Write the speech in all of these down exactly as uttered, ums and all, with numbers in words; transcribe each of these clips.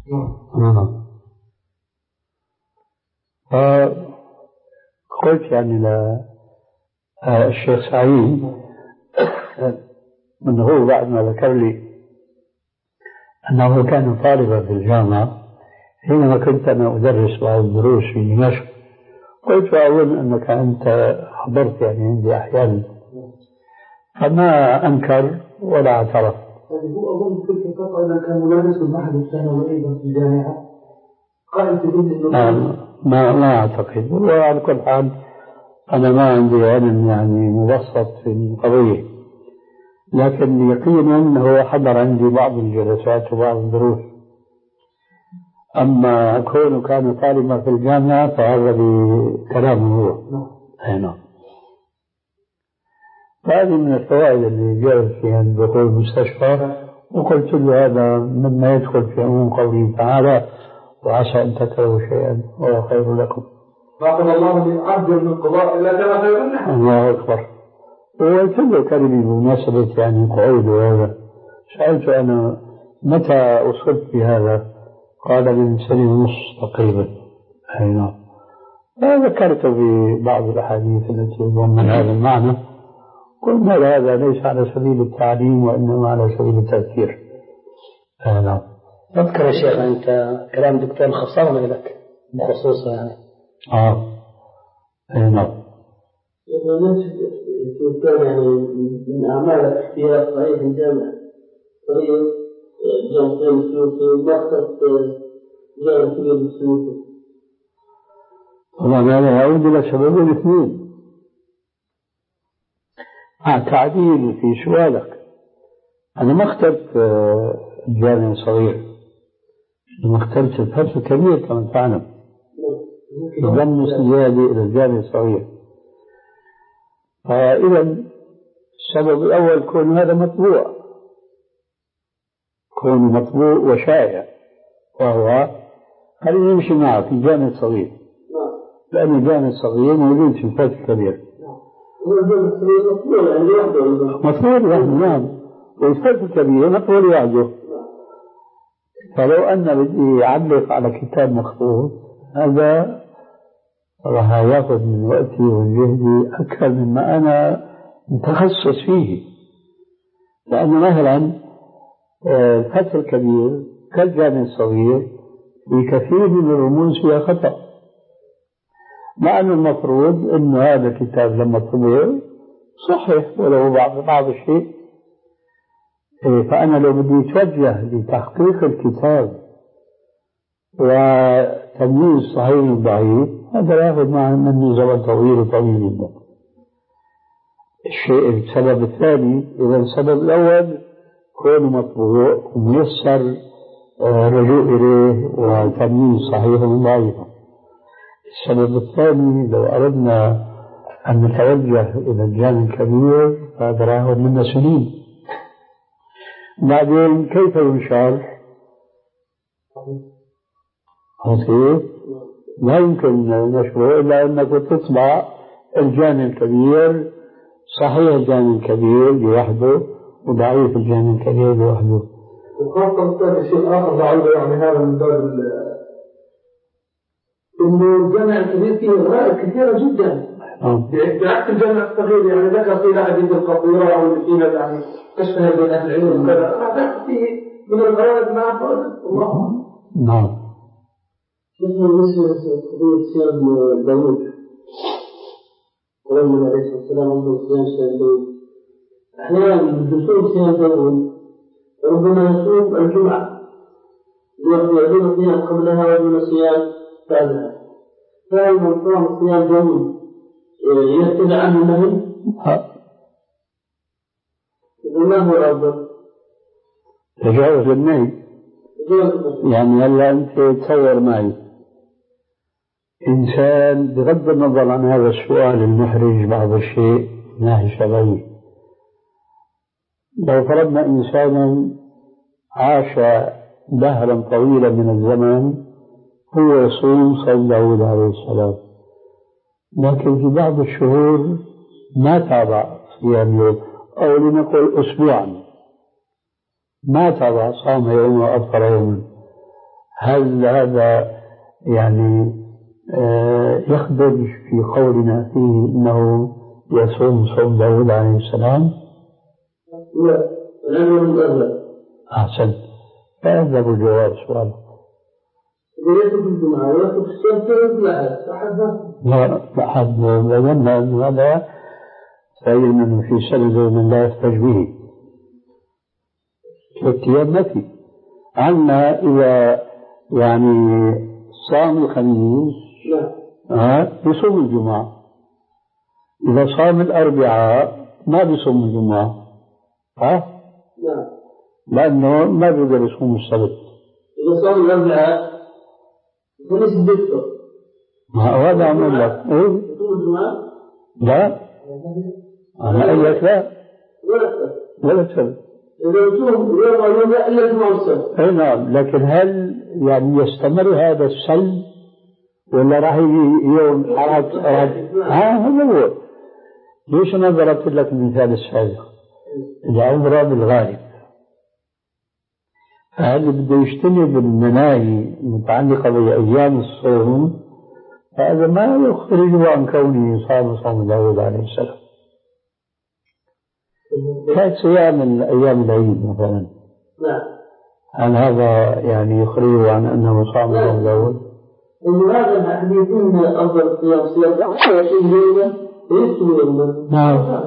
نعم. قلت يعني للشيخ سعيد أنه بعد ما ذكر لي أنه كان طالبا في الجامعة حينما كنت أنا أدرس بعض الدروس في دمشق، قلت أظن أنك أنت حضرت يعني عندي أحيانا، فما أنكر ولا اعترف. هو أظن في الفترة إذا كان مدرس المعهد الثانوي أيضا في الجامعة قائد تجد ما ما أعتقد. وعلى كل حال أنا ما عندي علم يعني مبسط في القضية، لكن يقينا أنه حضر عندي بعض الجلسات وبعض الدروس. أما كونه كان طالبا في الجامعة فهذا بكلامه هو. نعم. هذه من الفوائد اللي جاءت في دخول المستشفى، وقلت له هذا مما يدخل في عموم قوله تعالى وعسى أن تكرهوا شيئا وهو خير لكم. فقال الله من عجل من قضاء إلا كما خير لنا. الله أكبر. وكله كلمة بمناسبة يعني قعود وهذا. سألت أنا متى أصبت بهذا؟ قال من سنة ونص تقريبا. أي نعم. ذكرت ببعض الأحاديث التي تضمن هذا المعنى، قلنا هذا ليس على سبيل التعليم وإنما على سبيل التذكير. أي نعم. أذكر يا شيخ أنت كلام دكتور خصاصة لك بخصوص يعني. آه. أي نعم. يعني من أعمال الاختيار صحيح الجامع صحيح جامعتين السيوطي مكتب جامعة كبير السيوطي. طبعا هذا يعود إلى سببين اثنين. آه تعديل في سؤالك. أنا ما اخترت الجامع الصغير، أنا اخترت الفتح الكبير كما تعلم، ضم زيادة إلى الجامع الصغير. فإذا السبب الأول كون هذا مطبوع، كون مطبوع وشائع، وهو خلينا نمشي معه في الجامع الصغير، لأن الجامع الصغير موجود في الفتح الكبير. مطبوع لوحده. نعم. والفتح الكبير مطبوع لوحده. فلو أن بدي أعلق على كتاب مخطوط هذا راح ياخذ من وقتي وجهدي أكثر مما أنا متخصص فيه، لأن مثلا الفتح الكبير كالجامع الصغير في كثير من الرموز فيها خطأ، مع أن المفروض أن هذا الكتاب لما طبع صحيح ولو بعض بعض الشيء. فأنا لو بدي أتوجه لتحقيق الكتاب وتمييز صحيح وضعيف هذا يأخذ مني زمن طويل وطويل جدا. الشيء السبب الثاني، إذا السبب الأول كونه مطبوع وميسر الرجوع إليه وتمييز صحيح وضعيف. السبب الثاني لو أردنا أن نتوجه إلى الجامع الكبير فهذا يأخذ منا سنين. بعدين كيف ينشر؟ لا يمكن نشره إلا أنك تطبع الجامع الكبير صحيح الجامع الكبير لوحده وضعيف الجامع الكبير لوحده. وخاصة شيء آخر بعيد يعني هذا من باب إنه الجامع الكبير فيه غائب كثيرة جدا. بعكس الجامع الصغير يعني ذكر فيه حديث القطيرة أو اللي فينا يعني تشتهر بين أهل العلم وكذا، هذا فيه من الغرائب ما أقول الله. نعم. مثل بالنسبة لقضية صيام داوود ولما عليه الصلاة والسلام عنده صيام صيام داوود، أحيانا بصوم صيام داوود ربما يصوم الجمعة يعدون صيام قبلها ويعدون صيام بعدها، فهل من صام صيام داوود يرتدع عنه النهي؟ ما هو الأفضل؟ تجاوز النهي. يعني هلا أنت تصور معي إنسان بغض النظر عن هذا السؤال المحرج بعض الشيء ناهي شرعي، لو فرضنا إنسانا عاش دهرا طويلا من الزمن هو يصوم صوم داود عليه السلام، لكن في بعض الشهور ما تابع صيام يوم أو لنقل أسبوعا ما تابع صام يوم وأفطر يوما، هل هذا يعني يخدج في قولنا فيه إنه يصوم صوم داود عليه السلام؟ لا، لأنه مؤذن. أحسن، فهذا هو الجواب سؤال. ليس في الجمعة ولا في السبت ولا أحد. لا أحد ظن أن هذا فإن في سبب من لا يحتج به. الأيام ما في. عنا إذا يعني صام الخميس ها بيصوم الجمعة، إذا صام الأربعاء ما بيصوم الجمعة، ها؟ نعم. لأنه ما بيقدر يصوم السبت. إذا صام الأربعاء فليس بيفطر. ما هذا أقول لك. إيه؟ يصوم الجمعة؟ لا. أنا أقول لك لا. ولا السبت. ولا السبت. إذا يصوم يوم الجمعة إلا الجمعة والسبت. أي نعم، لكن هل يعني يستمر هذا السلب ولا راح يجي يوم حرج حرج؟ ها هذا هو. ليش أنا ضربت لك المثال السابق؟ العمرة بالغالب. فهل بده يجتنب المناهي المتعلقة بأيام الصوم، هذا ما يخرجه عن كونه صام صوم داود عليه السلام. كصيام الأيام العيد مثلا. نعم. هل هذا يعني يخرجه عن أنه صام صوم داود؟ إن هذا الحديث إن أفضل صيام صيام عشرين يوما ويصوم يوما. نعم.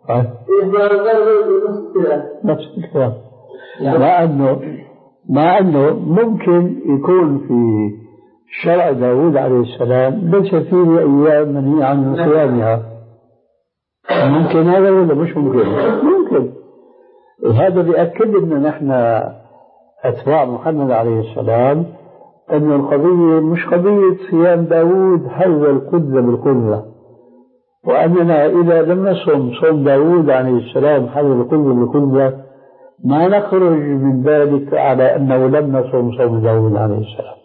نفس الكلام. مع أنه مع أنه ممكن يكون في شرع داود عليه السلام ليس فيه أيام منهي عن صيامها. ممكن هذا ولا مش ممكن؟ ممكن. هذا بيأكد لنا نحن أتباع محمد عليه السلام أن القضية مش قضية صيام داود حول القدرة بالقدرة، وأننا إذا لم نصم صوم داود عليه السلام حول القدرة بالقدرة ما نخرج من ذلك على أنه لم نصم صوم داود عليه السلام،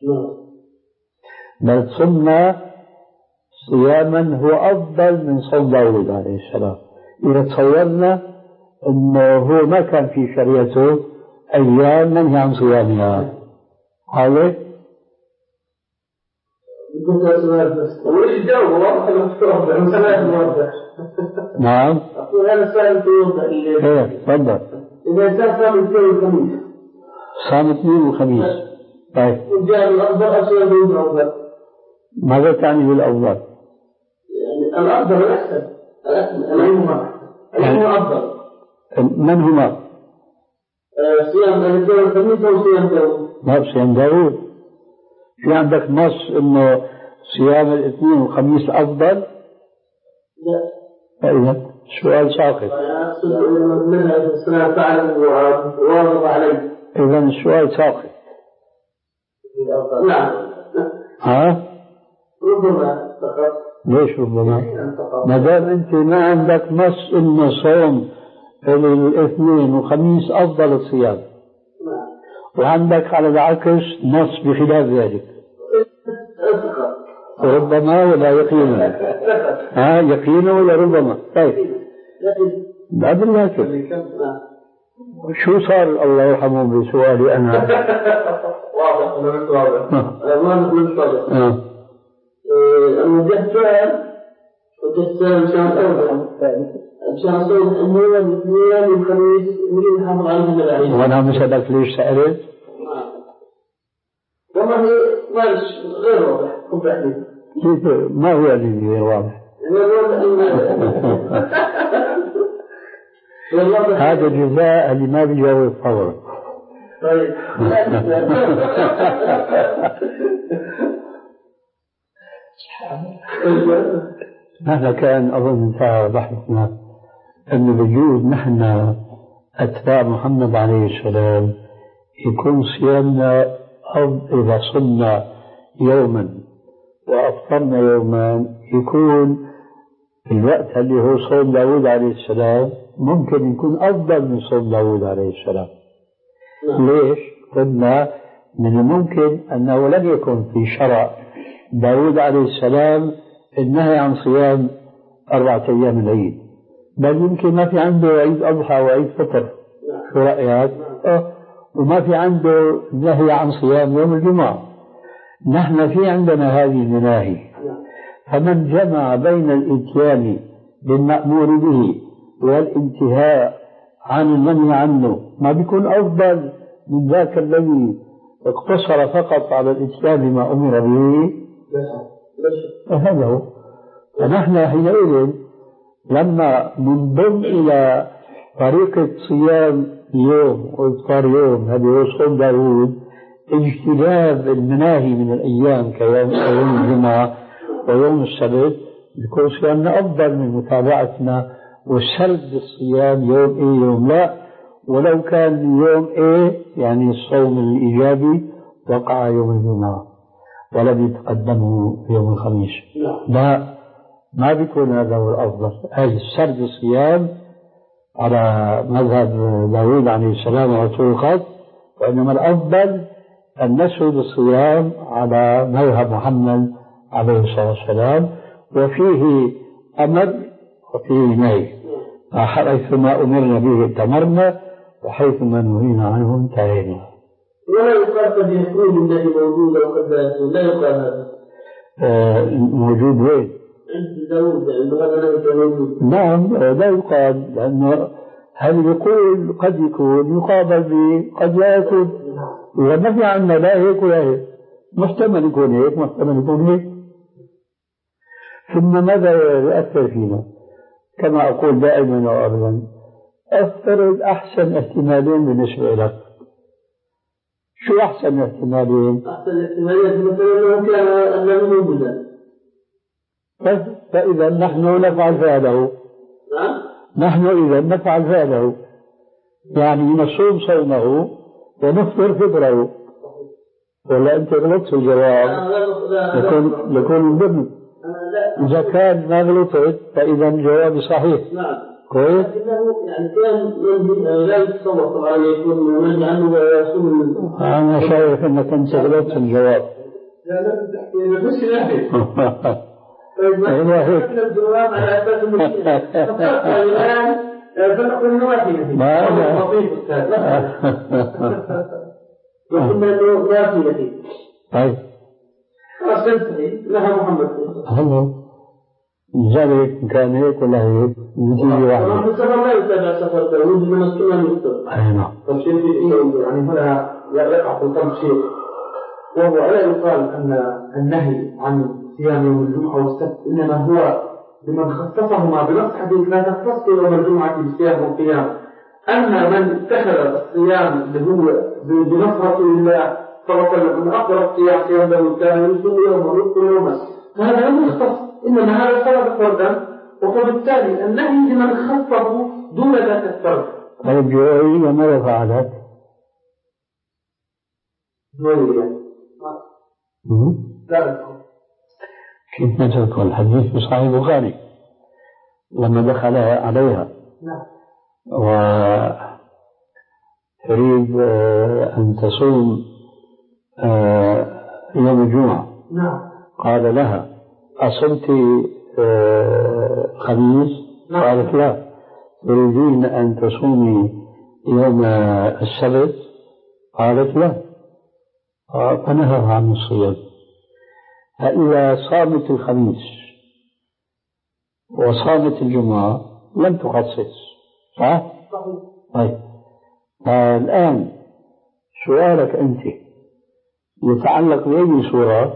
بل صمنا صياما هو أفضل من صوم داود عليه السلام. إذا تصورنا أنه هو ما كان في شريعته أيام منهي عن صيامها، هذا وش الجو واضح المفتوح المسألة نعم. أقول هذا السؤال توضح لي. إيه تفضل. إذا كان صام الاثنين والخميس. صام الاثنين والخميس. طيب. وجاء الأفضل أصلا دون الأفضل. ماذا تعني بالأفضل؟ يعني الأفضل الأحسن. الأحسن. الأحسن أفضل. من هما؟ صيام الاثنين والخميس أو صيام داود؟ ما صيام داود. في عندك نص إنه صيام الاثنين والخميس أفضل؟ لا. أيوة. سؤال ساقط. أقصد منها السنة فعلا وواظب عليه. إذا السؤال ساقط. نعم. ها؟ ربما فقط. ليش ربما؟ ما دام أنت ما عندك نص إنه صوم الاثنين والخميس أفضل الصيام. وعندك على العكس نص بخلاف ذلك. ربما ولا يقينا. ها يقينا ولا ربما. طيب. لا بالله. شو صار الله يرحمه بسؤالي أنا؟ واضح ولا واضح؟ ما نقول واضح. اه. وجهت سؤال وجهت سؤال مشان أوضح. مشان أصول إنه الاثنين والخميس نريد نحافظ على النبي عليه. وأنا مسألك ليش سألت؟ والله مالش غير واضح. كيف ما هو اللي غير واضح؟ هذا جزاء اللي ما بيجاوب فورا. طيب. هذا كان أظن انتهى بحثنا أنه بجوز نحن أتباع محمد عليه السلام يكون صيامنا أو إذا صمنا يوما وأفطرنا يوما يكون الوقت اللي هو صوم داود عليه السلام ممكن يكون أفضل من صوم داود عليه السلام. ليش؟ قلنا من الممكن أنه لم يكن في شرع داود عليه السلام النهي عن صيام أربعة أيام العيد، بل يمكن ما في عنده عيد أضحى وعيد فطر. شو رأيك؟ أه. وما في عنده نهي عن صيام يوم الجمعة. نحن في عندنا هذه المناهي، فمن جمع بين الإتيان بالمأمور به والانتهاء عن المنهي عنه ما بيكون أفضل من ذاك الذي اقتصر فقط على الإتيان بما أمر به؟ هذا هو. فنحن حينئذ لما ننضم إلى طريقة صيام يوم وإفطار يوم، هذا هو صوم داود، اجتناب المناهي من الأيام كيوم الجمعة ويوم السبت، بيكون صيامنا أفضل من متابعتنا وسرد الصيام يوم إيه يوم لا، ولو كان يوم إيه يعني الصوم الإيجابي وقع يوم الجمعة ولم يتقدمه يوم الخميس. لا، ما بيكون هذا هو الأفضل. هذا سرد الصيام على مذهب داود عليه السلام ورسول الخط، وإنما الأفضل أن نسرد الصيام على مذهب محمد عليه الصلاة والسلام، وفيه أمر وفيه نهي، حيثما أمرنا به اتمرنا وحيثما نهينا عنه انتهينا. ولا يقال قد يكون الذي موجود أو قد لا يكون، لا يقال هذا. آه موجود وين؟ عند داود يعني. نعم لا يقال، لأنه هل يقول قد يكون يقابل ب قد لا يكون. إذا ما في عندنا لا هيك ولا هيك، محتمل يكون هيك محتمل يكون هيك. ثم ماذا يؤثر فينا؟ كما أقول دائما وأبدا، افترض أحسن احتمالين بالنسبة لك. شو أحسن احتمالين؟ أحسن احتمالين مثلا لو كان أنه موجودا، فإذا نحن نفعل فعله. نعم نحن إذا نفعل فعله، يعني نصوم صومه ونفطر فطره. ولا أنت غلطت في الجواب؟ لكون لكون ضمن. إذا كان ما غلطت فإذا الجواب صحيح. نعم كويس. لكنه يعني كان لا يتصور طبعا يكون من عنه ويصوم. أنا شايف أنك أنت غلطت في الجواب. لا لا تحكي بس نحكي. طيب هيك. الجواب على أساس المشكلة. الآن فنقول النوافي. ما أنا. وقلنا إنه نوافي. طيب. أصلتني لها محمد. هلا. ذلك كان هيك ولا هيك؟ نتيجة واحدة. السفر لا يتابع سفر داود من السنة المستقبل. أي نعم. فالشيء في يعني هنا يقع في كم شيء، وهو لا يقال أن النهي عن صيام يوم الجمعة والسبت إنما هو لمن خصصهما بنص حديث لا تختص يوم الجمعة بالصيام والقيام. أما من اتخذ الصيام اللي هو بنص رسول الله صلى الله عليه وسلم أن أفضل الصيام صيام داود كان يصوم يوما ويفطر يوما، فهذا لم يختص، إنما هذا فرض فردا، وبالتالي النهي لمن خصه دون ذات الفرد. طيب جوائية ماذا فعلت؟ جوائية لا كيف نترك الحديث في صحيح البخاري لما دخل عليها نعم وتريد أن تصوم يوم الجمعة، نعم قال لها أصمت خميس؟ نعم. قالت لا. تريدين أن تصومي يوم السبت؟ قالت لا. فنهى عن الصيام. فإذا صامت الخميس وصامت الجمعة لم تخصص، صح؟ طيب الآن سؤالك أنت يتعلق بأي صورة؟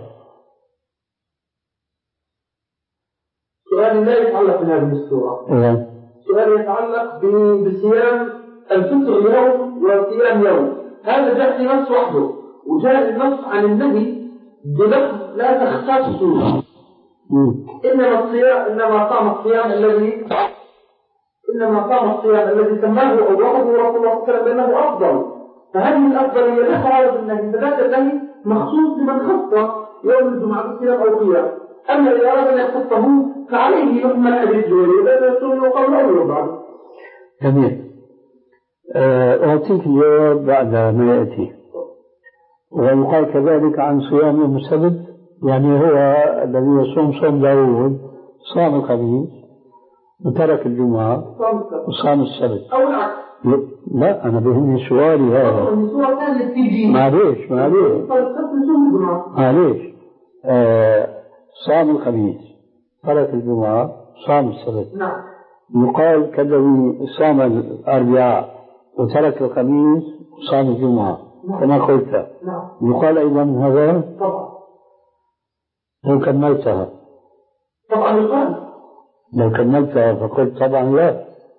سؤالي لا يتعلق بهذه الصورة. إيه؟ سؤالي يتعلق بصيام الفطر يوم وصيام يوم. هذا جاء في نص وحده، وجاء النص عن النهي بلفظ لا تختصوا. إنما الصيام إنما قام الصيام الذي إنما قام الصيام الذي سماه أوله رسول الله صلى الله عليه وسلم بأنه أفضل. فهذه الأفضلية لا تعارض النهي، فذاك النهي مخصوص لمن خص يوم الجمعة بالصيام أو قيام. أما إذا أراد أن يخصه فعليه يحمل حديث جويرية لا يصوم قبل أو بعد. جميل. أعطيك الجواب بعد ما يأتي. ويقال كذلك عن صيام يوم السبت، يعني هو الذي يصوم صوم داود صام الخميس وترك الجمعة وصام السبت، أو العكس. لا أنا بهمني سؤالي هذا. معليش معليش معليش آه صام الخميس ترك الجمعة صام السبت. نعم. يقال كالذي صام الأربعاء وترك الخميس وصام الجمعة كما قلت. نعم. يقال أيضا هذا طبعا. لو كملتها طبعا يقال لو كملتها فقلت طبعا لا.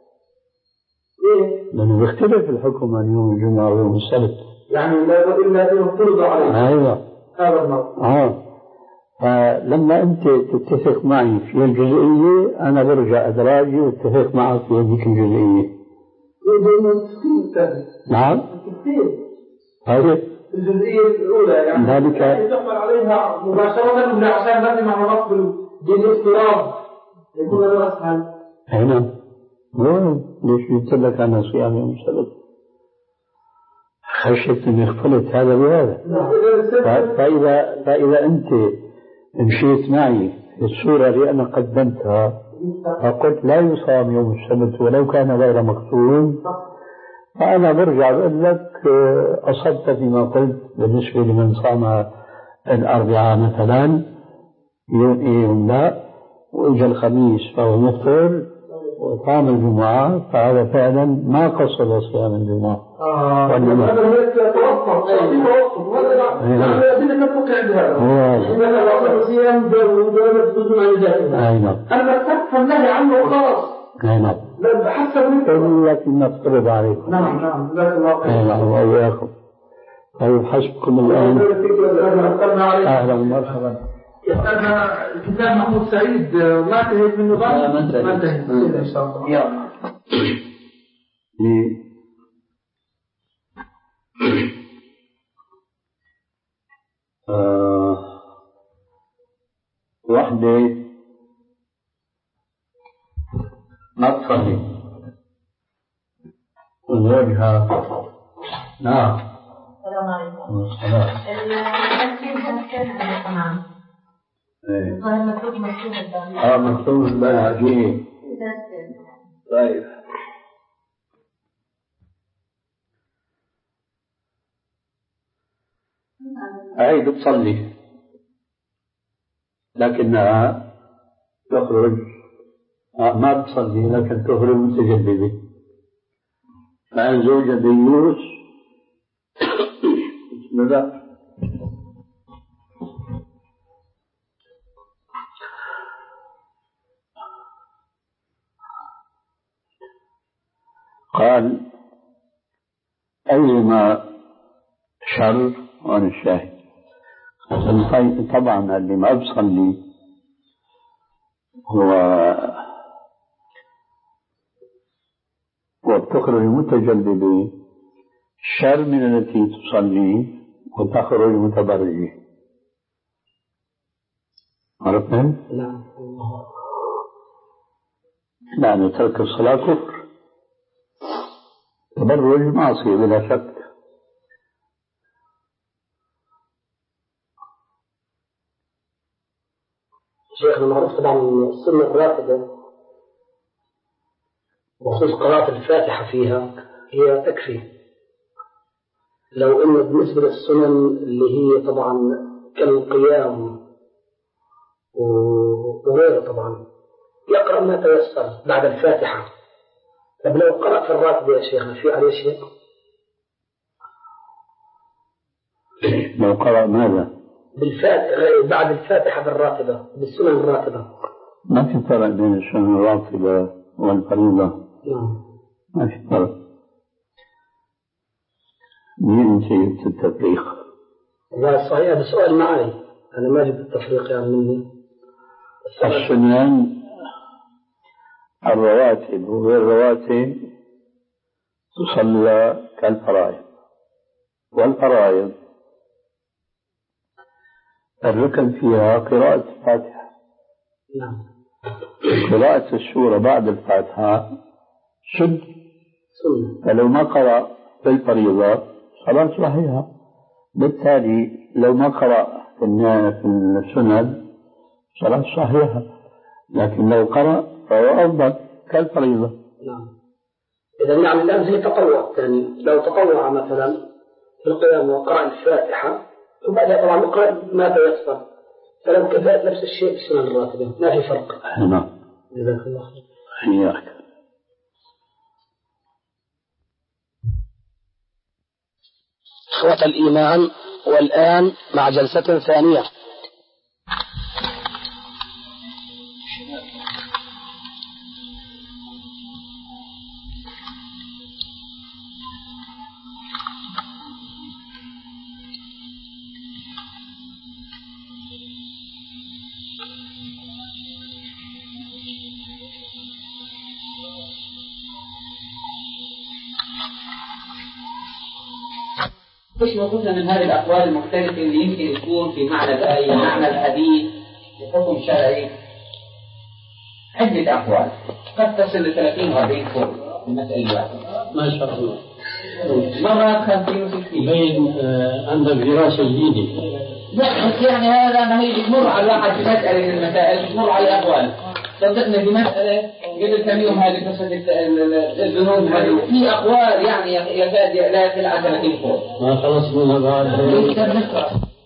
ليه؟ لأنه بيختلف الحكم عن يوم الجمعة ويوم السبت. يعني لا بد إلا أن يفرض عليه. أيوة. هذا الموضوع. آه. فلما أنت تتفق معي في الجزئية أنا برجع أدراجي واتفق معك في هذيك الجزئية. نعم. هذه الجزئية الأولى يعني ذلك يحمل عليها مباشرة من عشان لازم على نصب دين الاضطراب يكون له أسهل. هنا ليش قلت لك أنا صيام يوم السبت؟ خشيت أن يختلط هذا بهذا. فإذا فإذا أنت مشيت معي في الصورة اللي أنا قدمتها فقلت لا يصام يوم السبت ولو كان غير مكتوب فأنا برجع بقول لك أصبت فيما قلت بالنسبة لمن صام الأربعاء مثلا يوم إيه يوم لا وإجا الخميس فهو مفطر وصام الجمعة فهذا فعلا ما قصد صيام الجمعة. آه. هذا هو يتوسط. يتوسط. هذا أدلة تفقع بهذا. هذا وصف صيام دولة بدون عن ذلك. أنا بتفهم نهي عنه وخلاص. نعم. لا بحسب التي نفترض عليكم. نعم نعم. نعم وإياكم. طيب حسبكم الآن. أهلا ومرحبا. يسألنا الكتاب محمود سعيد ما انتهيت من نظام؟ ما انتهيت. ما انتهيت. إن شاء الله. يلا. آه وحدة ما تصلي وزوجها نعم. السلام عليكم. السلام. تمام. ايه. ظهر مكتوب مكتوب الباب. اه مكتوب الباب عجيب. طيب. هاي بتصلي لكنها تخرج ما بتصلي لكن تخرج متجددة فإن زوجة ديوس بسم الله قال أيما شر وأنا الشاهد طبعا اللي ما بصلي هو وبتخرج متجلدة شر من التي تصلي وتخرج متبرجة. عرفتها؟ نعم. لأن ترك الصلاة كفر تبرج معصية بلا شك. شيخنا معروف طبعا السنة الراتبة بخصوص قراءة الفاتحة فيها هي تكفي لو إن بالنسبة للسنن اللي هي طبعا كالقيام وغيره طبعا يقرأ ما تيسر بعد الفاتحة. طب لو قرأ في الراتبة يا شيخنا في عليه شيء؟ لو قرأ ماذا؟ بالفاتحة بعد الفاتحة بالراتبة بالسنن الراتبة ما في فرق بين السنن الراتبة والفريضة. نعم. ما في فرق. مين جبت التفريق؟ لا صحيح هذا سؤال معي أنا ما جبت التفريق يعني مني. السنن الرواتب وغير الرواتب تصلى كالفرائض والفرائض الركن فيها قراءة الفاتحة. نعم. قراءة السورة بعد الفاتحة سنة. سنة. فلو ما قرأ في الفريضة صلاة صحيحة. بالتالي لو ما قرأ في السنن صلاة صحيحة لكن لو قرأ فهو أفضل كالفريضة. نعم. إذا نعم الآن زي تطوع ثاني، لو تطوع مثلا في القيام وقرأ الفاتحة وبعدها طبعا يقرأ ما تيسر، فلو كفاءة نفس الشيء بالسنن الراتبة ما في فرق. نعم. جزاك الله خير. حياك. إخوة الإيمان، والآن مع جلسة ثانية. مش موجودة من هذه الأقوال المختلفة اللي يمكن تكون في معنى الآية معنى الحديث بحكم شرعي؟ عدة أقوال قد تصل ل ثلاثين و أربعين قول في مسألة واحدة. ما شاء الله. مرات خمسين وستين. بين عندك دراسة جديدة. لا بس يعني هذا ما هي بتمر على الواحد في مسألة من المسائل بتمر على الأقوال. صدقنا في مسألة قبل كم يوم هذه قصة الذنوب هذه في أقوال يعني يكاد لا يصل على ثلاثين قول. ما خلص منها بعد. نقدر نقرأ.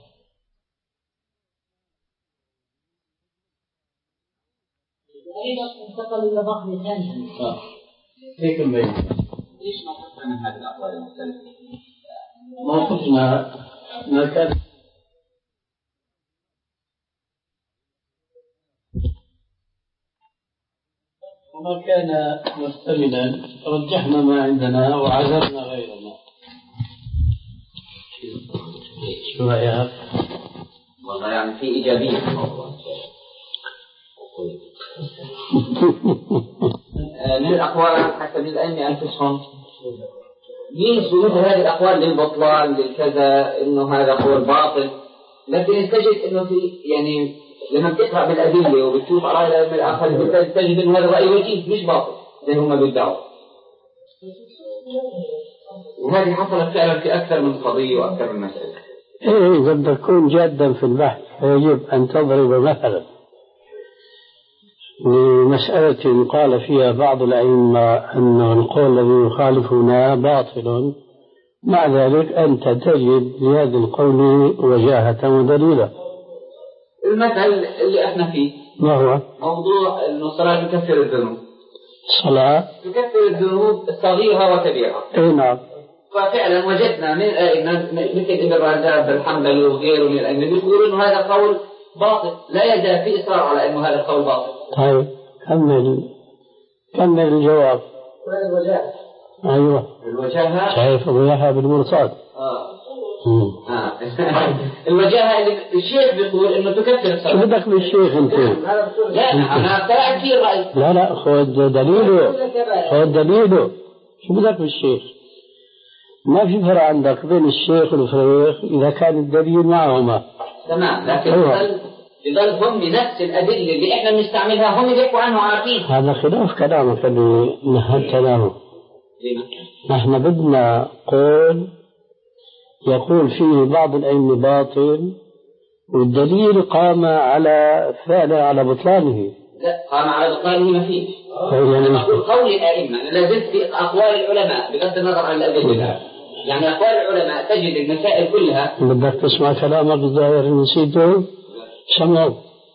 انتقل إلى ضخم ثاني. آه. هيك مبين. ليش ما خصنا من هذه الأقوال المختلفة؟ ما خصنا ما كان. وما كان مستمدا رجحنا ما عندنا وعذرنا غيرنا. شو رأيك؟ والله يعني في إيجابية في الموضوع. من الأقوال حسب الأئمة أنفسهم ينسبون هذه الأقوال للبطلان للكذا إنه هذا قول باطل، لكن تجد إنه في يعني لما بتقرأ بالأدلة وبتشوف آراء الأئمة الآخرين تجد إنه هذا رأي وجيه مش باطل زي هم بيدعوا. وهذه حصلت فعلا في أكثر من قضية وأكثر من مسألة. إيه إذا بدك تكون جادا في البحث يجب أن تضرب مثلا لمسألة قال فيها بعض الأئمة أن القول الذي يخالفنا باطل، مع ذلك أنت تجد لهذا القول وجاهة ودليلا. المثل اللي احنا فيه ما هو؟ موضوع أن الصلاة تكفر الذنوب. الصلاة تكفر الذنوب الصغيرة وكبيرة. اي نعم. ففعلا وجدنا من الأئمة مثل ابن رجب الحنبلي وغيره من الأئمة يقولون أنه هذا قول باطل، لا يزال في إصرار على أنه هذا القول باطل. طيب كمل كمل الجواب. الوجاهة. أيوة. الوجاهة. شايف الوجاهة بالمرصاد. آه. آه. الوجاهة اللي الشيخ بيقول إنه تكفر الصلاة. شو بدك بالشيخ أنت؟ لا أنا اقترعت فيه الرأي. لا لا خذ دليله خذ دليله. شو بدك بالشيخ؟ ما في فرق عندك بين الشيخ والفريق إذا كان الدليل معهما. تمام، لكن يظل يظل هم نفس الأدلة اللي إحنا بنستعملها هم بيحكوا عنه عارفين. هذا خلاف كلامك اللي نهت كلامه. نحن بدنا قول يقول فيه بعض الأئمة باطل والدليل قام على فعله على بطلانه. لا قام على بطلانه ما فيه. يعني أنا أقول قول الأئمة أنا لازلت في أقوال العلماء بغض النظر عن الأدلة. يعني أقوال العلماء تجد المسائل كلها. بدك تسمع كلامك الظاهر نسيته سمعوا.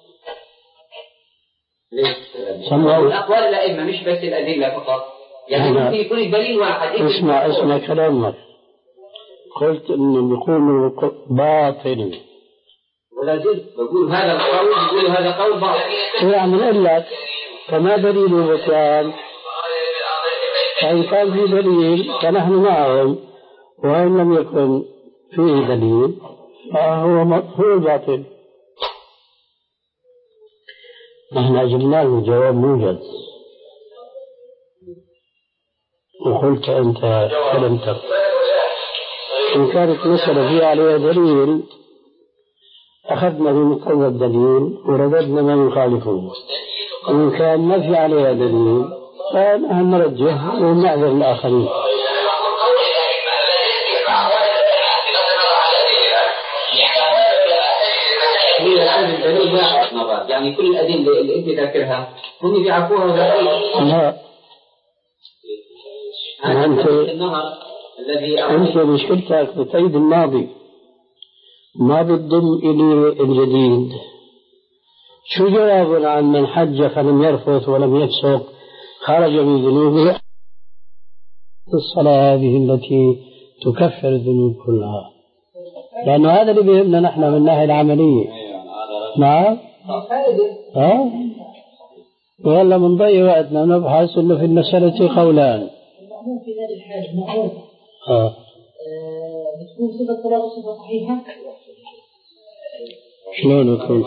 ليش؟ سمعوا. أقوال الأئمة مش بس الأدلة فقط. يعني ممكن يكون الدليل واحد. اسمع اسمع كلامك. قلت إنه بيقولوا باطل. ولا زلت بقول هذا القول بقول هذا قول باطل. يعني نقول لك فما دليل البطلان؟ فإن كان في دليل فنحن معهم، وإن لم يكن فيه دليل فهو هو الباطل. نحن أجبنا له جواب موجز وقلت أنت كلمتك. إن كانت مسألة فيها عليها دليل أخذنا بمقتضى الدليل ورددنا ما يخالفه، وإن كان ما في عليها دليل فنحن نرجح ونعذر الآخرين. الدليل واحد مرات، يعني كل الأدلة اللي أنت ذاكرها هم بيعرفوها ولا لا أنت النهر الذي أنت مشكلتك بتأييد الماضي، ما بتضم إلي الجديد. شو جوابنا عن من حج فلم يرفث ولم يفسق خرج من ذنوبه؟ الصلاة هذه التي تكفر الذنوب كلها، لأنه هذا اللي بيهمنا نحن من الناحية العملية. نعم. ها؟ ولا بنضيع وقتنا نبحث إنه في المسألة قولان. المأمون في هذه الحالة مأمون آه. بتكون صفة صلاة صفة صحيحة. شلون يكون؟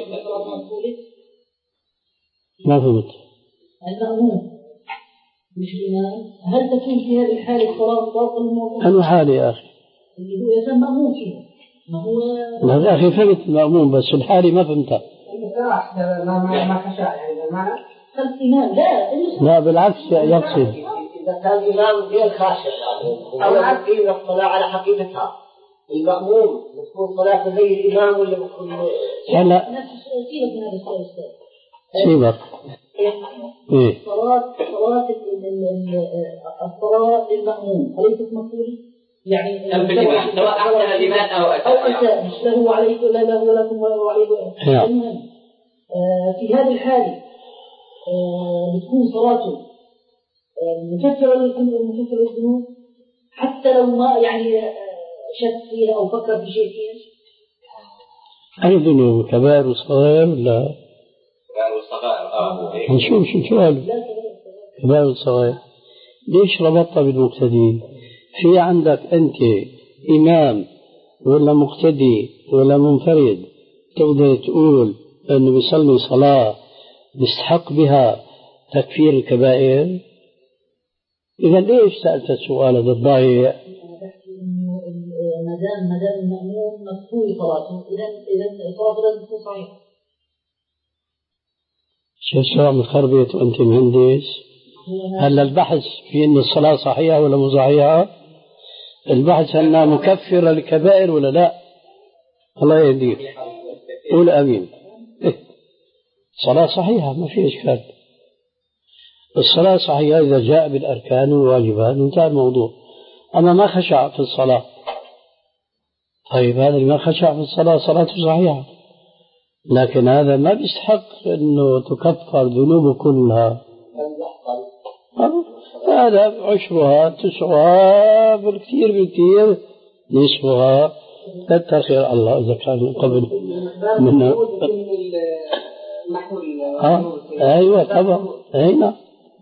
ما فهمت. المأمون مش الإمام، هل تكون في هذه الحالة صلاة باطلة الموضوع؟ أنا حالي يا أخي. اللي هو يسمى مأمون فيها. ما هو. لا يا أخي فهمت المأمون بس الحالي ما فهمتها. ما ما ما خشع يعني المعنى. الإمام لا. لا بالعكس يقصد. إذا كان الإمام غير خاشع أو عارفين الصلاة على حقيقتها، المأموم بتكون صلاة زي الإمام ولا بتكون؟ هلا. نفس سيبك من هذا السؤال أستاذ. سيبك. إيه. صلاة صلاة الصلاة للمأموم أليست مقبولة؟ يعني سواء أحسن الإمام أو أساء، مش له عليك ولا له لكم ولا له عليكم. المهم في هذه الحالة بتكون صلاته مكفرة مكفرة للذنوب حتى لو ما يعني شك فيها أو فكر في شيء فيها. أي ذنوب كبائر وصغائر ولا؟ كبائر وصغائر. آه. نشوف شو سؤال. كبائر وصغائر. ليش ربطها بالمقتدين؟ في عندك أنت إمام ولا مقتدي ولا منفرد تقدر تقول أنه بيصلي صلاة بيستحق بها تكفير الكبائر؟ إذا ليش سألت السؤال هذا الضايع؟ ما دام ما دام المأموم مقبول صلاته إذا إذا صلاته لازم تكون صحيحة. شو السؤال متخربط وأنت مهندس؟ هلا البحث في أن الصلاة صحيحة ولا مو صحيحة؟ البحث أنها مكفرة للكبائر ولا لا؟ الله يهديك. قول آمين. الصلاة صحيحة ما في إشكال. الصلاة صحيحة إذا جاء بالأركان والواجبات انتهى الموضوع. أما ما خشع في الصلاة، طيب هذا اللي ما خشع في الصلاة صلاته صحيحة، لكن هذا ما بيستحق أنه تكفر ذنوبه كلها. هذا عشرها تسعها بالكثير بالكثير نصفها. كتر خير الله إذا كان قبل منه. آه. أيوة طبعا أين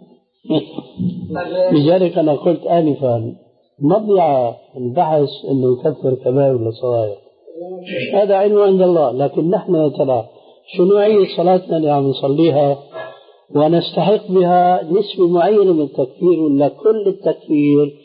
لذلك أنا قلت آنفا مضيع البحث أنه يكفر كبائر ولا صغائر، هذا علم عند الله. لكن نحن يا ترى شو نوعية صلاتنا اللي عم نصليها ونستحق بها نسبة معينة من التكفير ولا كل التكفير؟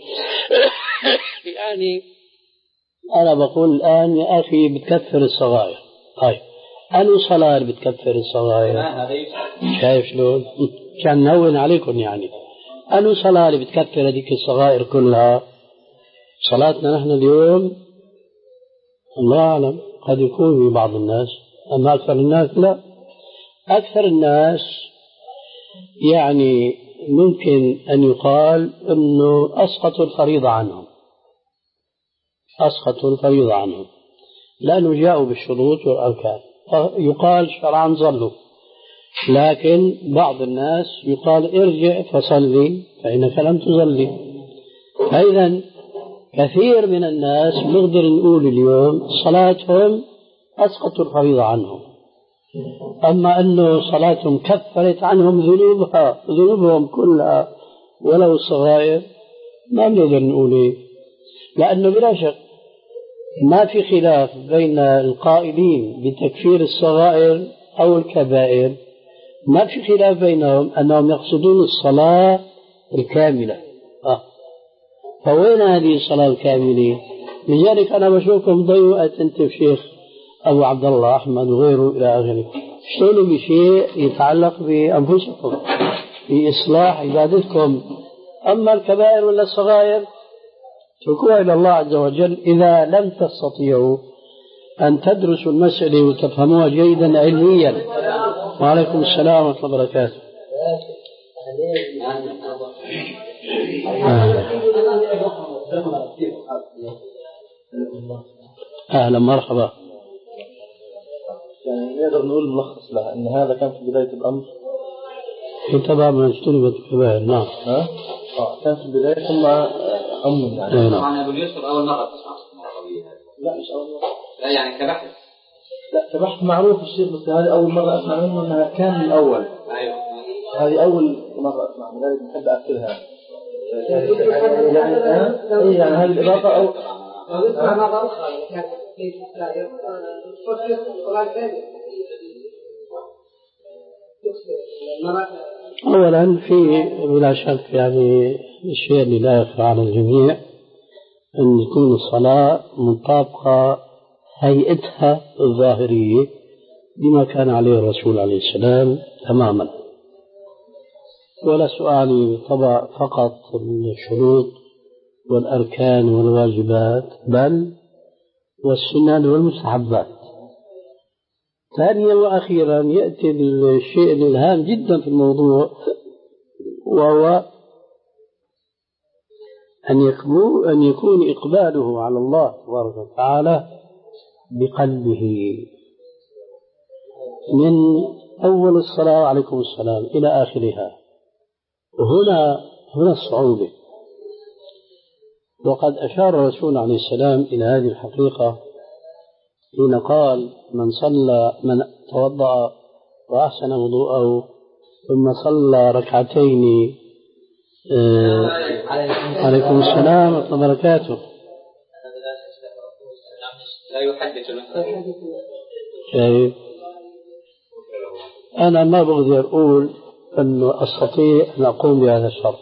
يعني أنا بقول الآن يا أخي بتكفر الصغائر. طيب أنو صلاة بتكفر الصغائر؟ شايف شلون؟ كان نهون عليكم يعني. أنو صلاة بتكفر هذيك الصغائر كلها؟ صلاتنا نحن اليوم الله أعلم قد يكون في بعض الناس، أما أكثر الناس لا. أكثر الناس يعني ممكن أن يقال أنه أسقطوا الفريضة عنهم، أسقطوا الفريضة عنهم لأنه جاءوا بالشروط والأركان، يقال شرعا ظلوا. لكن بعض الناس يقال ارجع فصلي فإنك لم تصلي. أيضا كثير من الناس نقدر نقول اليوم صلاتهم أسقطوا الفريضة عنهم، أما أنه صلاتهم كفرت عنهم ذنوبها ذنوبهم كلها ولو الصغائر ما نقدر نقول إيه، لأنه بلا شك ما في خلاف بين القائلين بتكفير الصغائر أو الكبائر، ما في خلاف بينهم أنهم يقصدون الصلاة الكاملة. آه. فوين هذه الصلاة الكاملة؟ لذلك أنا بشوفكم ضيعوا أنت الشيخ أبو عبد الله أحمد وغيره إلى آخره اشتغلوا بشيء يتعلق بأنفسكم بإصلاح عبادتكم. أما الكبائر ولا الصغائر اتركوها إلى الله عز وجل إذا لم تستطيعوا أن تدرسوا المسألة وتفهموها جيدا علميا. وعليكم السلام ورحمة الله وبركاته. أهلا مرحبا. يعني نقدر نقول ملخص لها أن هذا كان في بداية الأمر تبع من اجتنبت الكبائر. نعم. ها؟ آه كان في البداية ثم أمن يعني. طبعا أبو اليسر أول مرة تسمع. لا مش أول مرة. لا يعني كبحث. لا كبحث معروف الشيخ، بس هذه أول مرة أسمع منه أنها كان الأول. أيوه. هذه أول مرة أسمع، لذلك بحب أكلها. يعني يعني يعني هذه الإضافة أو اسمع مرة أخرى كانت في الصلاة الثانية. أولا في بلا شك يعني الشيء اللي لا يخفى على الجميع أن تكون الصلاة مطابقة هيئتها الظاهرية بما كان عليه الرسول عليه السلام تماما، ولا سؤال طبع فقط الشروط والأركان والواجبات بل والسنن والمستحبات. ثانيا وأخيرا يأتي الشيء الهام جدا في الموضوع، وهو أن يكون إقباله على الله تبارك وتعالى بقلبه من أول الصلاة عليكم السلام إلى آخرها. هنا هنا الصعوبة. وقد أشار الرسول عليه السلام إلى هذه الحقيقة حين قال: من صلى من توضأ وأحسن وضوءه ثم صلى ركعتين آه عليكم السلام ورحمة الله وبركاته. لا يحدث نفسه. شايف؟ أنا ما بقدر أقول أنه أستطيع أن أقوم بهذا الشرط،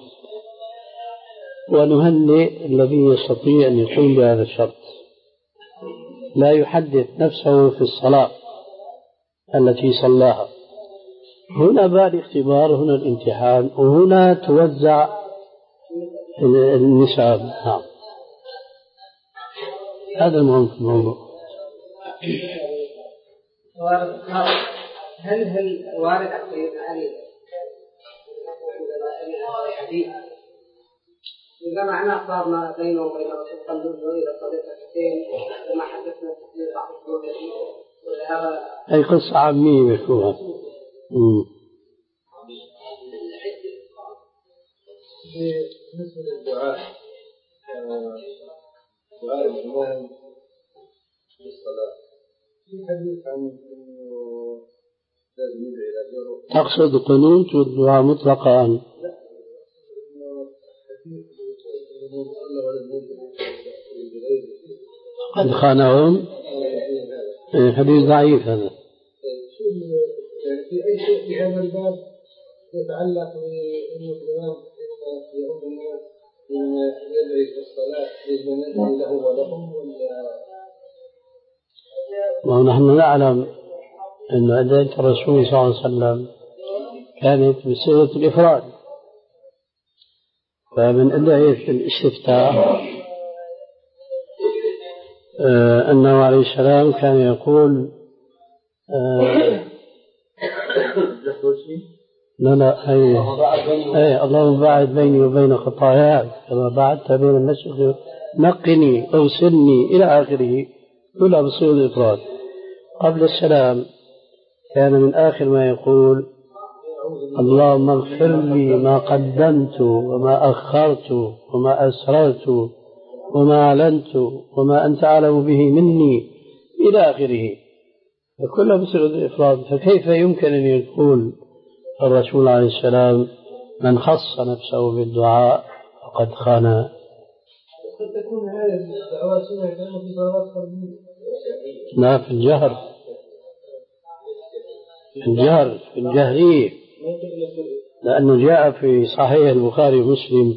ونهنئ الذي يستطيع أن يقوم بهذا الشرط. لا يحدث نفسه في الصلاة التي صلاها. هنا بقى الاختبار، هنا الامتحان، وهنا توزع النسب. نعم. هذا المهم في الموضوع. هل هل وارد عن الحديث إذا معناه صار ما بينه وبين الرسول صلى الله عليه وسلم إلى صديقة حسين وما حدثنا تحديد بعض الشروط وهذا أي قصة عامية يكون. بالنسبة للدعاء دعاء الإمام بالصلاة في حديث عن إنه لازم يدعي إلى جره. تقصد القنوت والدعاء مطلقا؟ قد خانهم. حديث ضعيف هذا. في أي شيء في هذا الباب يتعلق بأنه الإمام في يوم الناس يدعي في الصلاة يجب يدعي له ولهم ولا؟ ونحن نعلم أن أدعية الرسول صلى الله عليه وسلم كانت بصيغة الإفراد، فمن أدعية الاستفتاح آه أنه عليه السلام كان يقول آه لا لا أي أي اللهم باعد بيني وبين خطاياي كما بعدت بين المشرق، نقني أغسلني إلى آخره، كلها بصيغة الإفراد. قبل السلام كان من آخر ما يقول: اللهم اغفر لي ما قدمت وما أخرت وما أسررت وما أعلنت وما أنت أعلم به مني إلى آخره، فكلها بصيغة الإفراد. فكيف يمكن أن يقول الرسول عليه السلام: من خص نفسه بالدعاء فقد خان؟ قد تكون هذه الدعوات سنة كانت في صلوات فرضية. لا، في الجهر، في الجهر في الجهرية، لأنه جاء في صحيح البخاري ومسلم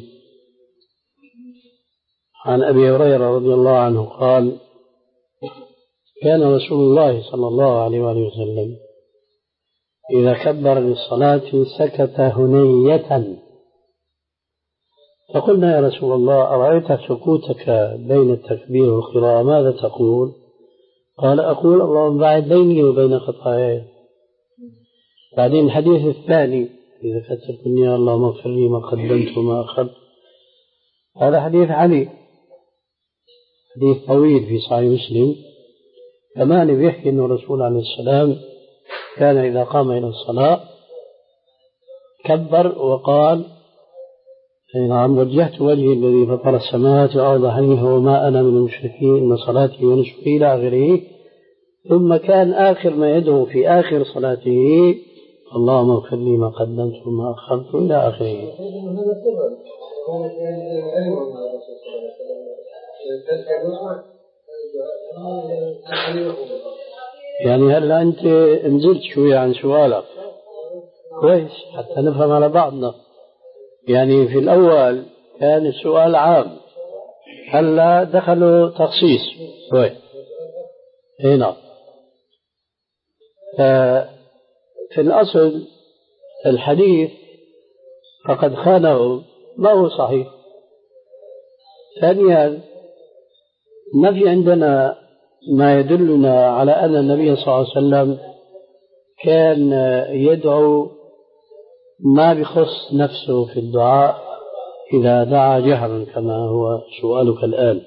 عن أبي هريرة رضي الله عنه قال: كان رسول الله صلى الله عليه وآله وسلم إذا كبر للصلاة سكت هنية، فقلنا: يا رسول الله أرأيت سكوتك بين التكبير والقراءة ماذا تقول؟ قال: أقول اللهم باعد بيني وبين خطاياي. بعدين الحديث الثاني إذا كتبت يا اللهم اغفر لي ما قدمت وما أخرت هذا حديث علي، حديث طويل في صحيح مسلم، كمان بيحكي أن الرسول عليه السلام كان إذا قام إلى الصلاة كبر وقال: نعم، وجهت وجهي الذي فطر السماوات والأرض حنيفا وما أنا من المشركين إن صلاتي ونسكي إلى آخره. ثم كان آخر ما يدعو في آخر صلاته: اللهم اغفر لي ما قدمت وما أخرت إلى آخره. يعني هلا أنت نزلت شوية عن سؤالك كويس حتى نفهم على بعضنا. يعني في الأول كان السؤال عام، هلا دخلوا تخصيص كويس هنا. في الأصل الحديث فقد خانه، ما هو صحيح. ثانيا، ما في عندنا ما يدلنا على أن النبي صلى الله عليه وسلم كان يدعو ما بخص نفسه في الدعاء إذا دعا جهرا كما هو سؤالك الآن.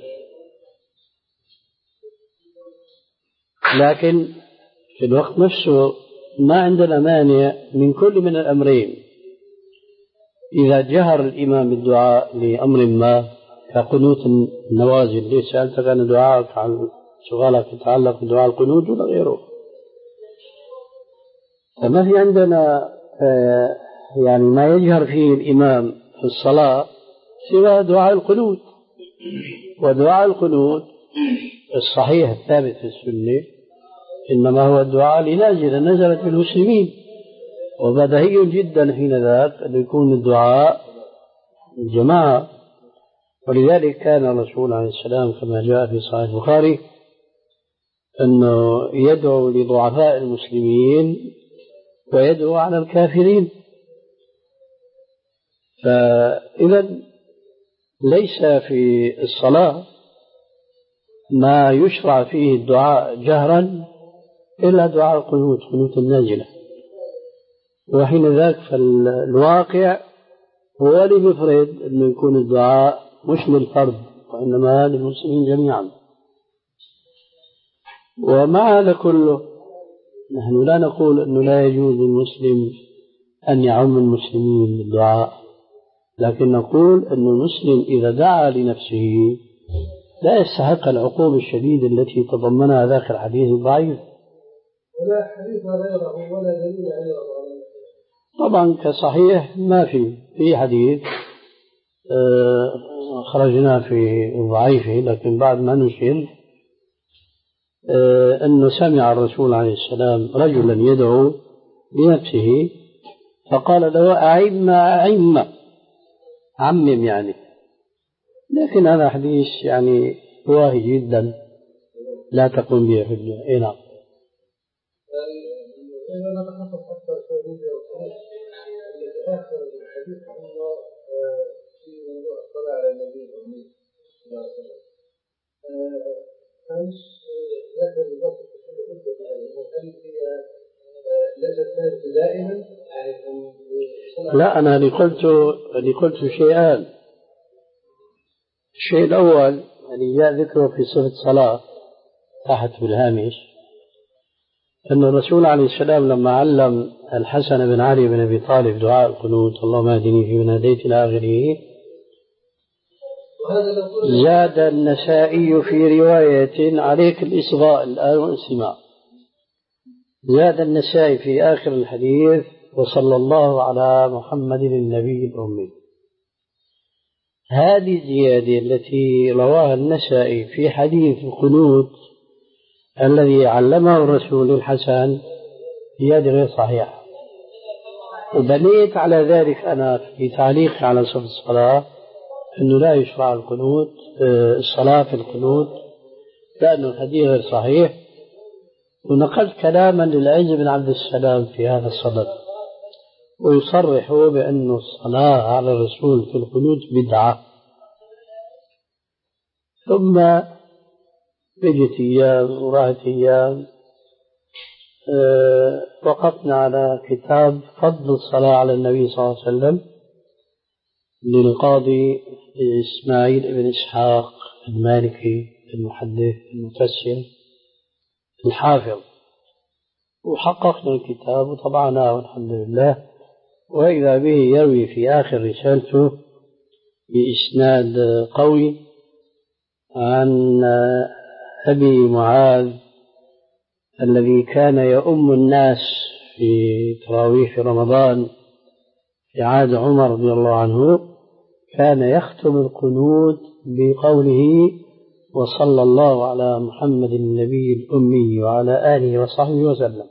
لكن في الوقت نفسه ما عندنا مانع من كل من الأمرين. إذا جهر الإمام بالدعاء لأمر ما كقنوت النوازل، ليش سألتك عن دعائك عن سؤالك يتعلق بدعاء القنوت ولا غيره؟ فما في عندنا يعني ما يجهر فيه الإمام في الصلاة سوى دعاء القنوت. ودعاء القنوت الصحيح الثابت في السنة إنما هو الدعاء لنازلة نزلت بالمسلمين، وبديهي جدا حين ذاك أن يكون الدعاء الجماعة. ولذلك كان الرسول عليه السلام كما جاء في صحيح البخاري أنه يدعو لضعفاء المسلمين ويدعو على الكافرين. فإذا ليس في الصلاة ما يشرع فيه الدعاء جهرا إلا دعاء القنوت، قنوت النازلة. وحين ذاك فالواقع هو لمفرد أنه يكون الدعاء مش للفرد وإنما للمسلمين جميعا. ومع هذا كله نحن لا نقول أنه لا يجوز للمسلم أن يعم المسلمين بالدعاء، لكن نقول أن المسلم إذا دعا لنفسه لا يستحق العقوبة الشديدة التي تضمنها ذاك الحديث الضعيف. ولا حديث غيره ولا دليل غيره. طبعا كصحيح ما في في حديث خرجنا في ضعيفه، لكن بعد ما نشر أنه سمع الرسول عليه السلام رجلا يدعو لنفسه فقال له: أعم أعم عمم يعني. لكن هذا حديث يعني واهي جدا لا تقوم به حجة. إيه نعم. آخر الحديث عنه في موضوع الصلاة على النبي الأمي صلى الله عليه وسلم. فمش ذكر بالضبط كل مدة يعني هل هي ليست دائما؟ لا، أنا اللي قلت اللي قلت شيئان. الشيء الأول يعني جاء ذكره في صفة الصلاة تحت في الهامش أن الرسول عليه السلام لما علم الحسن بن علي بن أبي طالب دعاء القنوت اللهم اهدني فيمن هديت إلى آخره، زاد النسائي في رواية عليك الإصغاء الآن والاستماع، زاد النسائي في آخر الحديث وصلى الله على محمد النبي الأمي. هذه الزيادة التي رواها النسائي في حديث القنوت الذي علمه الرسول الحسن زيادة غير صحيحة. وبنيت على ذلك أنا في تعليق على صفة الصلاة أنه لا يشرع القنوت الصلاة في القنوت لأنه الحديث غير صحيح. ونقلت كلاما للعز بن عبد السلام في هذا الصدد ويصرح بأن الصلاة على الرسول في القنوت بدعة. ثم بجت أيام وراحت أيام أه وقفنا على كتاب فضل الصلاة على النبي صلى الله عليه وسلم للقاضي إسماعيل بن إسحاق المالكي المحدث المفسر الحافظ، وحققنا الكتاب وطبعناه والحمد لله. وإذا به يروي في آخر رسالته بإسناد قوي عن أبي معاذ الذي كان يؤم الناس في تراويح رمضان في عهد عمر رضي الله عنه، كان يختم القنوت بقوله: وصلى الله على محمد النبي الأمي وعلى آله وصحبه وسلم.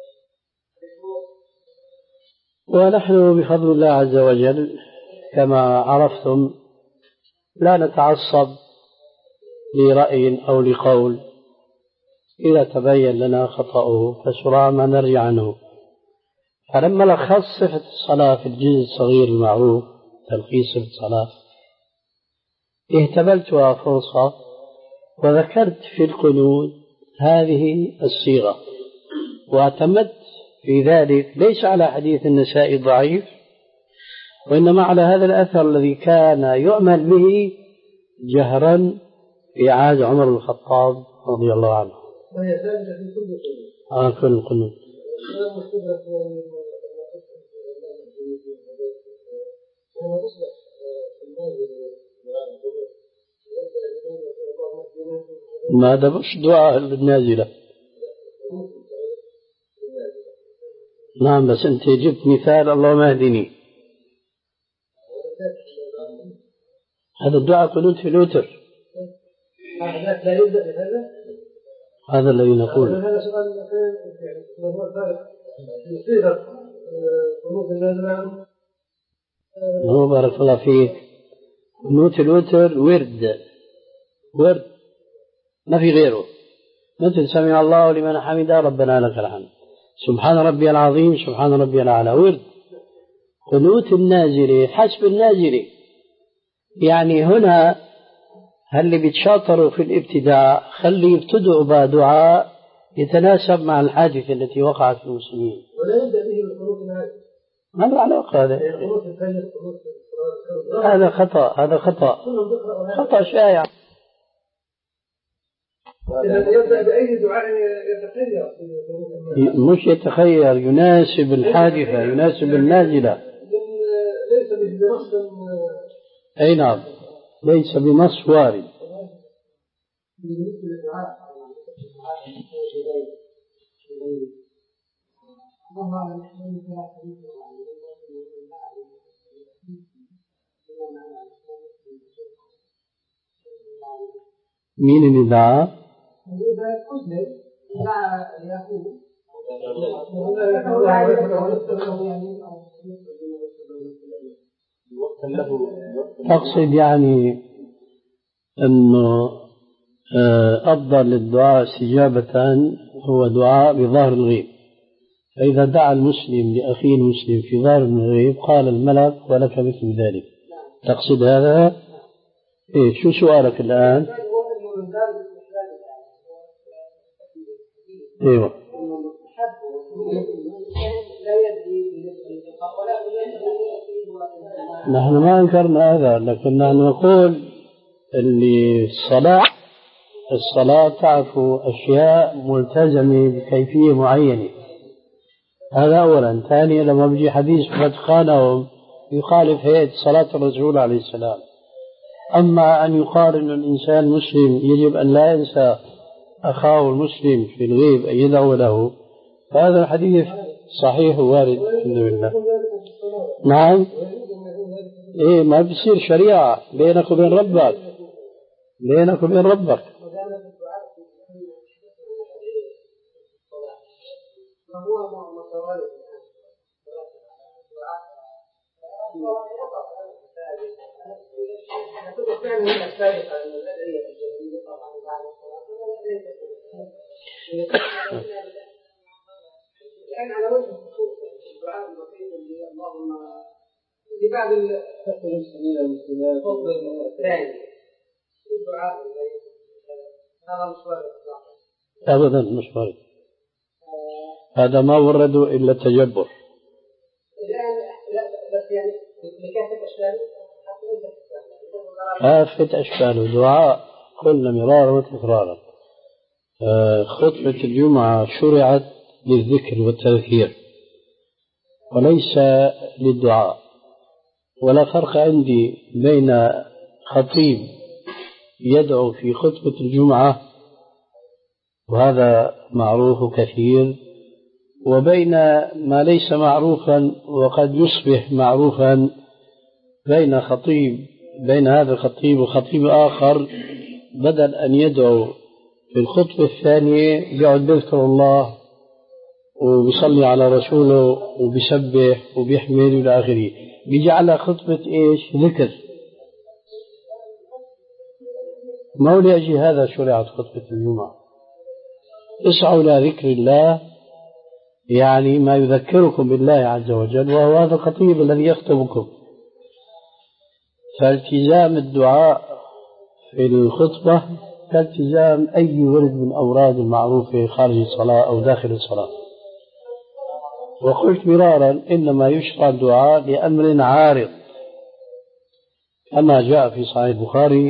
ونحن بفضل الله عز وجل كما عرفتم لا نتعصب لرأي أو لقول، إذا تبين لنا خطأه فسرعان ما نرجع عنه. فلما لخص صفة الصلاة في الجزء الصغير المعروف تلخيص صفة الصلاة، اهتملتها فرصة وذكرت في القنوت هذه الصيغة، واعتمدت في ذلك ليس على حديث النسائي الضعيف، وإنما على هذا الأثر الذي كان يؤمل به جهرا في عهد عمر بن الخطاب رضي الله عنه. وهي ثابتة في كل قنوت. آه كل القنوت. ما هذا مش دعاء بالنازلة. نعم بس أنت جبت مثال اللهم اهدني، هذا الدعاء قنوت في الوتر. لا يبدأ بهذا، هذا الذي نقول. هذا سؤال يعني هو الفارق في صيغة قنوت النازلة. هو بارك الله فيك، قنوت الوتر ورد ورد ما في غيره، مثل سمع الله لمن حمده ربنا لك الحمد، سبحان ربي العظيم، سبحان ربي الأعلى، ورد. قنوت النازلة حسب النازلة، يعني هنا هل اللي بيتشاطروا في الابتداع خلي يبتدعوا بدعاء يتناسب مع الحادثة التي وقعت في المسلمين، ولا يبدأ به بالقنوت النازل. ما له علاقة هذا. هذا خطأ، هذا خطأ خطأ شائع. يبدأ بأي دعاء يتخير، مش يتخير، يناسب الحادثة، يناسب النازلة. ليس بنص. أي نعم، ليس بنص وارد. مين اللي دعا؟ تقصد يعني أنه أفضل الدعاء استجابة هو دعاء بظاهر الغيب، فإذا دعا المسلم لأخيه المسلم في ظاهر الغيب قال الملك ولك مثل ذلك. تقصد هذا؟ إيه شو سؤالك الآن؟ ايوه نحن ما انكرنا هذا، لكن نحن نقول اللي الصلاة الصلاة تعرف أشياء ملتزمة بكيفية معينة، هذا أولا. ثانيا لما بيجي حديث قد خانهم يخالف هيئة صلاة الرسول عليه السلام. أما أن يقال أن الإنسان مسلم يجب أن لا ينسى أخاه المسلم في الغيب أن يدعو له، فهذا الحديث صحيح وارد الحمد لله. نعم إيه ما بيصير شريعة بينك وبين ربك، بينك وبين ربك. الآن على وجه الخصوص الدعاء البسيط اللي اللهم لبعض المسلمين والمسلمات فضل الثاني الدعاء هذا مش وارد أبدا مش وارد، هذا ما ورده إلا التجبر. الآن لا بس يعني بكافة أشكاله كافة أشكاله دعاء قلنا مرارا وتكرارا. خطبة الجمعة شرعت للذكر والتذكير وليس للدعاء. ولا فرق عندي بين خطيب يدعو في خطبة الجمعة وهذا معروف كثير، وبين ما ليس معروفا وقد يصبح معروفا بين خطيب بين هذا الخطيب وخطيب آخر بدل أن يدعو في الخطبة الثانية يقعد بيذكر الله وبيصلي على رسوله وبيسبح وبيحمد إلى آخره، بيجعلها خطبة إيش؟ ذكر. ما لأجل هذا شرعت خطبة الجمعة. اسعوا إلى ذكر الله يعني ما يذكركم بالله عز وجل، وهو هذا الخطيب الذي يخطبكم. فالتزام الدعاء في الخطبة كالتزام أي ورد من أوراد المعروفة خارج الصلاة أو داخل الصلاة. وقلت مرارا إنما يشرع الدعاء لأمر عارض، كما جاء في صحيح البخاري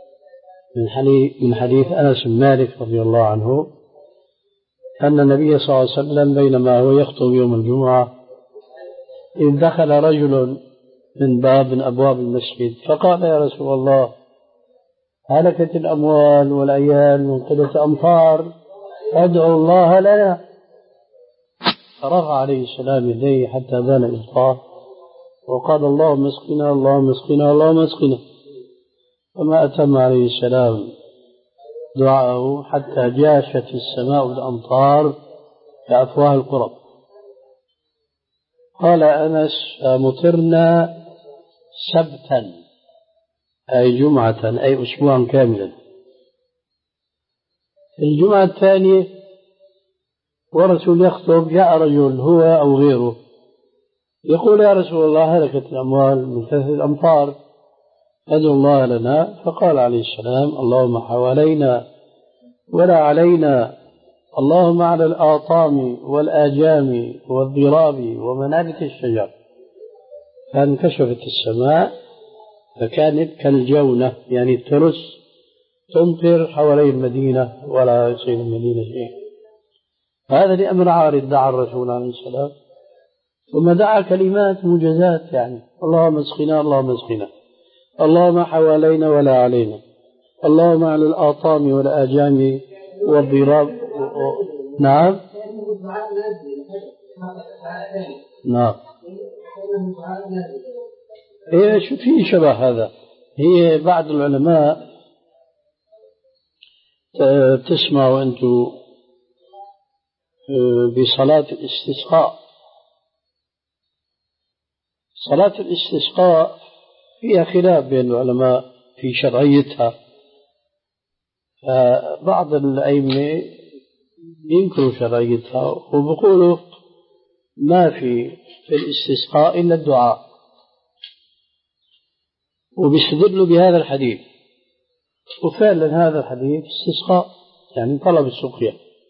من حديث أنس بن مالك رضي الله عنه أن النبي صلى الله عليه وسلم بينما هو يخطب يوم الجمعة إذ دخل رجل من باب من أبواب المسجد فقال: يا رسول الله، هلكت الأموال والعيال من قلة أمطار، أدعو الله لنا. فرفع عليه السلام يديه حتى بان إبطاه وقال: اللهم اسقنا اللهم اسقنا اللهم اسقنا. فما أتم عليه السلام دعاءه حتى جاشت السماء بالأمطار كأفواه القرب. قال أنس: مطرنا سبتا أي جمعة أي أسبوعا كاملا. في الجمعة الثانية ورسول يخطب جاء رجل هو أو غيره يقول: يا رسول الله، هلكت الأموال من كثرة الأمطار، أدعو الله لنا. فقال عليه السلام: اللهم حوالينا ولا علينا، اللهم على الآطام والآجام والضراب ومنابت الشجر. فانكشفت السماء فكانت كالجونة يعني الترس تمطر حوالي المدينة ولا يصيب المدينة شيء. هذا لأمر عارض دعا الرسول عليه السلام، ثم دعا كلمات موجزات يعني: اللهم اسقنا اللهم اسقنا، اللهم حوالينا ولا علينا، اللهم على الآطام والآجام والضراب. نعم نعم إيه شو في شبه هذا. هي بعض العلماء تسمعوا أنتم بصلاة الاستسقاء. صلاة الاستسقاء فيها خلاف بين العلماء في شرعيتها. بعض الأئمة ينكروا شرعيتها وبيقولوا ما في في الاستسقاء إلا الدعاء، وبيستدلوا بهذا الحديث. وفعلا هذا الحديث استسقاء يعني طلب السقيا.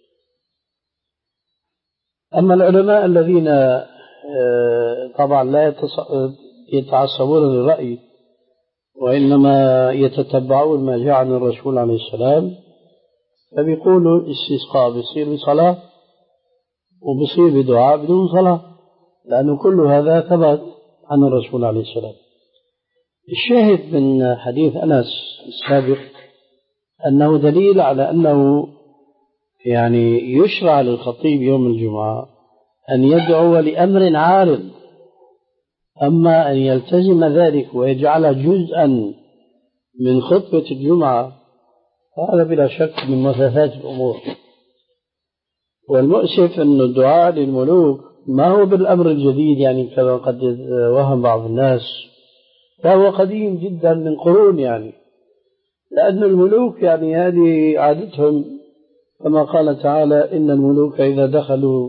أما العلماء الذين طبعا لا يتعصبون للرأي وإنما يتتبعون ما جاء عن الرسول عليه السلام، فبيقولوا الاستسقاء بيصير بصلاة وبيصير بدعاء بدون صلاة، لأنه كل هذا ثبت عن الرسول عليه السلام. الشاهد من حديث أنس السابق أنه دليل على أنه يعني يشرع للخطيب يوم الجمعة أن يدعو لأمر عارض، أما أن يلتزم ذلك ويجعل جزءا من خطبة الجمعة هذا بلا شك من مثاثات الأمور. والمؤسف أن الدعاء للملوك ما هو بالأمر الجديد يعني كما قد وهم بعض الناس، فهو قديم جدا من قرون يعني، لأن الملوك يعني هذه عادتهم كما قال تعالى: إن الملوك إذا دخلوا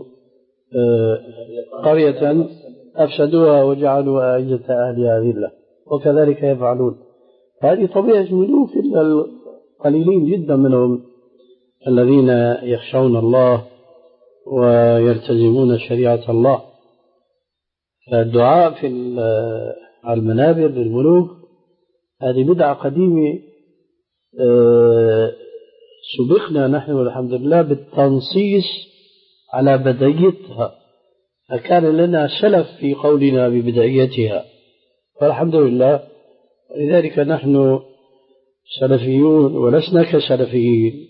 قرية أفسدوها وجعلوا أعزة أهلها ذلة وكذلك يفعلون. هذه طبيعة الملوك، إلا القليلين جدا منهم الذين يخشون الله ويلتزمون شريعة الله. فالدعاء في على المنابر للملوك هذه بدعة قديمة. أه سبقنا نحن والحمد لله بالتنصيص على بدعيتها، فكان لنا سلف في قولنا ببدعيتها، فالحمد لله. ولذلك نحن سلفيون ولسنا كسلفيين.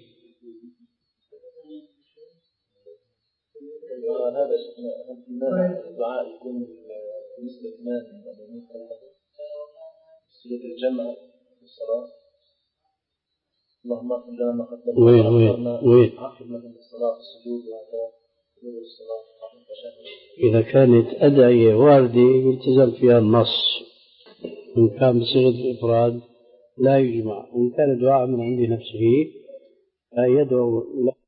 الدعاء يكون بالنسبة لنا سورة الجمع والصلاة، اللهم اغفر لنا ما قدمنا وين وين وين عقبنا من الصلاة السجود وهكذا الصلاة. إذا كانت أدعية واردة يلتزم فيها النص، إن كان بصيغة الإفراد لا يجمع، وإن كان دعاء من عند نفسه فيدعو